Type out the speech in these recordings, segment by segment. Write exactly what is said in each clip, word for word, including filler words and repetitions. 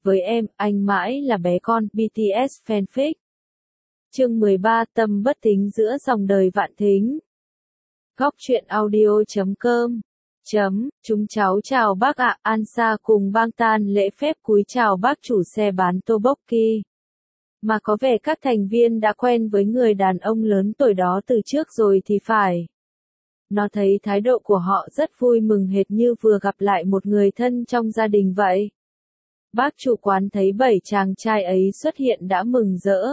với em, anh mãi là bé con, bê tê ét fanfic. Chương mười ba, tâm bất tính giữa dòng đời vạn thính. Góc truyện audio chấm com Chấm, chúng cháu chào bác ạ, Ansa cùng Bangtan lễ phép cúi chào bác chủ xe bán tteokbokki. Mà có vẻ các thành viên đã quen với người đàn ông lớn tuổi đó từ trước rồi thì phải. Nó thấy thái độ của họ rất vui mừng hệt như vừa gặp lại một người thân trong gia đình vậy. Bác chủ quán thấy bảy chàng trai ấy xuất hiện đã mừng rỡ.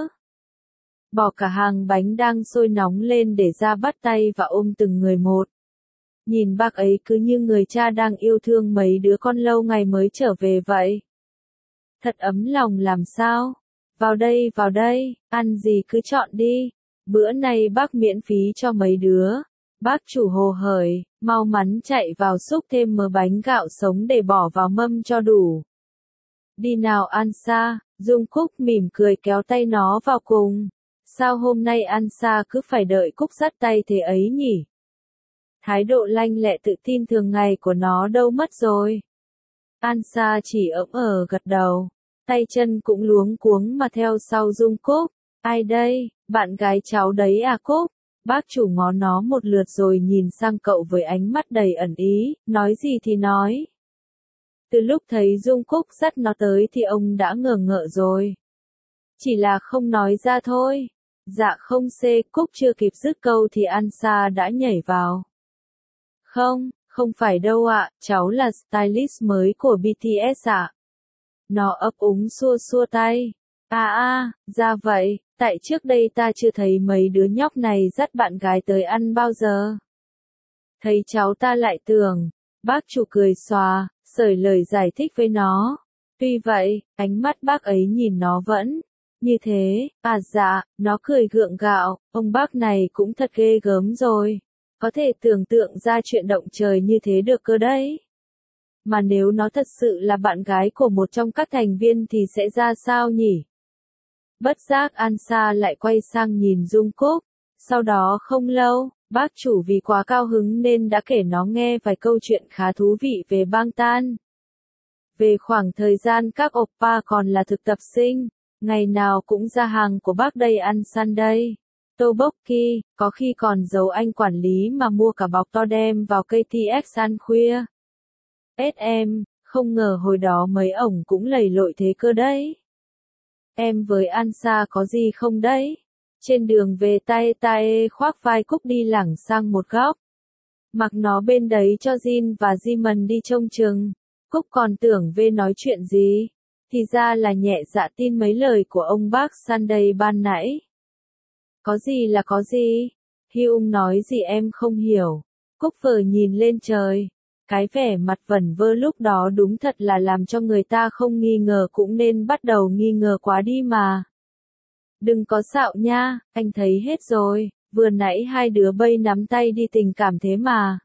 Bỏ cả hàng bánh đang sôi nóng lên để ra bắt tay và ôm từng người một. Nhìn bác ấy cứ như người cha đang yêu thương mấy đứa con lâu ngày mới trở về vậy. Thật ấm lòng làm sao? Vào đây, vào đây, ăn gì cứ chọn đi. Bữa nay bác miễn phí cho mấy đứa. Bác chủ hồ hởi, mau mắn chạy vào xúc thêm mớ bánh gạo sống để bỏ vào mâm cho đủ. Đi nào Ansa, Dung Cúc mỉm cười kéo tay nó vào cùng. Sao hôm nay Ansa cứ phải đợi Cúc dắt tay thế ấy nhỉ? Thái độ lanh lẹ tự tin thường ngày của nó đâu mất rồi. Ansa chỉ ỡm ờ gật đầu, tay chân cũng luống cuống mà theo sau Dung Cúc. Ai đây, bạn gái cháu đấy à Cúc? Bác chủ ngó nó một lượt rồi nhìn sang cậu với ánh mắt đầy ẩn ý, nói gì thì nói. Từ lúc thấy Dung Cúc dắt nó tới thì ông đã ngờ ngợ rồi. Chỉ là không nói ra thôi. Dạ không xê, Cúc chưa kịp dứt câu thì Ansa đã nhảy vào. Không, không phải đâu ạ, cháu là stylist mới của bê tê ét ạ. Nó ấp úng xua xua tay. À à, ra vậy, tại trước đây ta chưa thấy mấy đứa nhóc này dắt bạn gái tới ăn bao giờ. Thấy cháu ta lại tưởng, bác chủ cười xòa, sởi lời giải thích với nó. Tuy vậy, ánh mắt bác ấy nhìn nó vẫn như thế. À dạ, nó cười gượng gạo, ông bác này cũng thật ghê gớm rồi. Có thể tưởng tượng ra chuyện động trời như thế được cơ đấy. Mà nếu nó thật sự là bạn gái của một trong các thành viên thì sẽ ra sao nhỉ? Bất giác Ansa lại quay sang nhìn Dung Cúc. Sau đó không lâu, bác chủ vì quá cao hứng nên đã kể nó nghe vài câu chuyện khá thú vị về Bangtan. Về khoảng thời gian các oppa còn là thực tập sinh, ngày nào cũng ra hàng của bác đây ăn sundae, tteokbokki, có khi còn giấu anh quản lý mà mua cả bọc to đem vào ca tê ét ăn khuya. ét em, không ngờ hồi đó mấy ổng cũng lầy lội thế cơ đấy. Em với Ansa có gì không đấy? Trên đường về tay Tae khoác vai Cúc đi lẳng sang một góc. Mặc nó bên đấy cho Jin và Jimin đi trông chừng. Cúc còn tưởng về nói chuyện gì. Thì ra là nhẹ dạ tin mấy lời của ông bác Sunday ban nãy. Có gì là có gì? Hyung nói gì em không hiểu. Cúc vờ nhìn lên trời. Cái vẻ mặt vẩn vơ lúc đó đúng thật là làm cho người ta không nghi ngờ cũng nên bắt đầu nghi ngờ quá đi mà. Đừng có xạo nha, anh thấy hết rồi, vừa nãy hai đứa bay nắm tay đi tình cảm thế mà.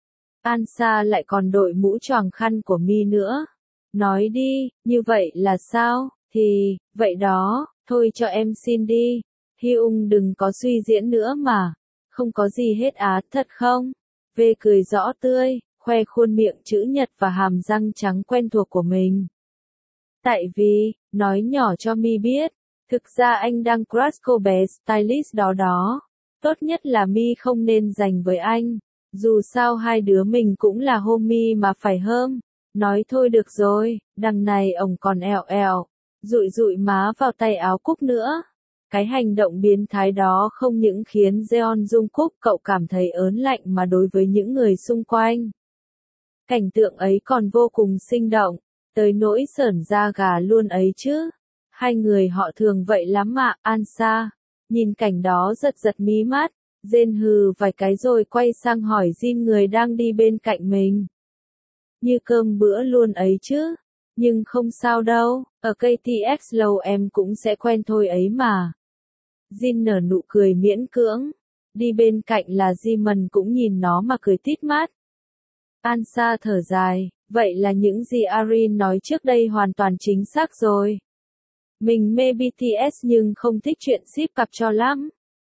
Ansa lại còn đội mũ choàng khăn của Mi nữa. Nói đi, như vậy là sao? Thì, vậy đó, thôi cho em xin đi. Hyung đừng có suy diễn nữa mà. Không có gì hết á, thật không? Vê cười rõ tươi, khoe khuôn miệng chữ nhật và hàm răng trắng quen thuộc của mình. Tại vì, nói nhỏ cho Mi biết, thực ra anh đang crush cô bé stylist đó đó. Tốt nhất là Mi không nên dành với anh. Dù sao hai đứa mình cũng là homie mà phải hơm. Nói thôi được rồi, đằng này ổng còn eo eo, dụi dụi má vào tay áo Cúc nữa. Cái hành động biến thái đó không những khiến Jeon Dung Cúc cậu cảm thấy ớn lạnh mà đối với những người xung quanh. Cảnh tượng ấy còn vô cùng sinh động, tới nỗi sởn da gà luôn ấy chứ. Hai người họ thường vậy lắm mà, Ansa. Nhìn cảnh đó giật giật mí mắt, Jin hừ vài cái rồi quay sang hỏi Jin người đang đi bên cạnh mình. Như cơm bữa luôn ấy chứ. Nhưng không sao đâu, ở ca tê ét lâu em cũng sẽ quen thôi ấy mà. Jin nở nụ cười miễn cưỡng. Đi bên cạnh là Jimin cũng nhìn nó mà cười tít mắt. Ansa thở dài, vậy là những gì Arin nói trước đây hoàn toàn chính xác rồi. Mình mê bê tê ét nhưng không thích chuyện ship cặp cho lắm.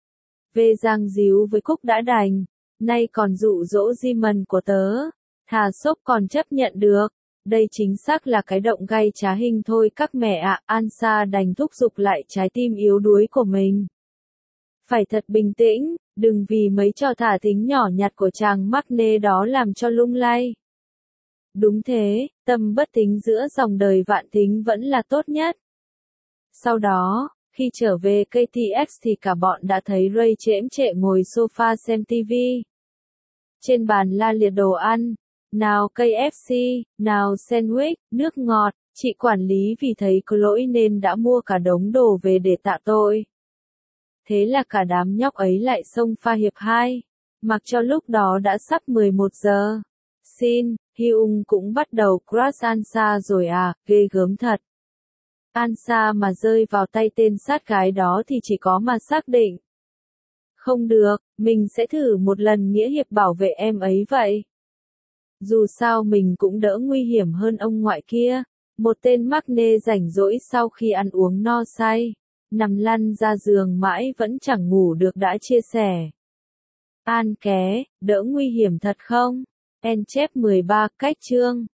Về giang díu với Cúc đã đành, nay còn dụ dỗ Jimin của tớ. Thà sốc còn chấp nhận được. Đây chính xác là cái động gai trá hình thôi các mẹ ạ, Ansa đành thúc giục lại trái tim yếu đuối của mình. Phải thật bình tĩnh, đừng vì mấy trò thả thính nhỏ nhặt của chàng Magne đó làm cho lung lay. Đúng thế, tâm bất thính giữa dòng đời vạn thính vẫn là tốt nhất. Sau đó, khi trở về ca tê ích thì cả bọn đã thấy Ray chễm chệ ngồi sofa xem tivi. Trên bàn la liệt đồ ăn, nào ca ép xê, nào sandwich, nước ngọt, chị quản lý vì thấy có lỗi nên đã mua cả đống đồ về để tạ tội. Thế là cả đám nhóc ấy lại xông pha hiệp hai, mặc cho lúc đó đã sắp mười một giờ. Xin, Hyung cũng bắt đầu crush Ansa rồi à, ghê gớm thật. Ansa mà rơi vào tay tên sát gái đó thì chỉ có mà xác định. Không được, mình sẽ thử một lần nghĩa hiệp bảo vệ em ấy vậy. Dù sao mình cũng đỡ nguy hiểm hơn ông ngoại kia. Một tên Magne rảnh rỗi sau khi ăn uống no say, nằm lăn ra giường mãi vẫn chẳng ngủ được đã chia sẻ. An ké, đỡ nguy hiểm thật không? En chép mười ba cách chương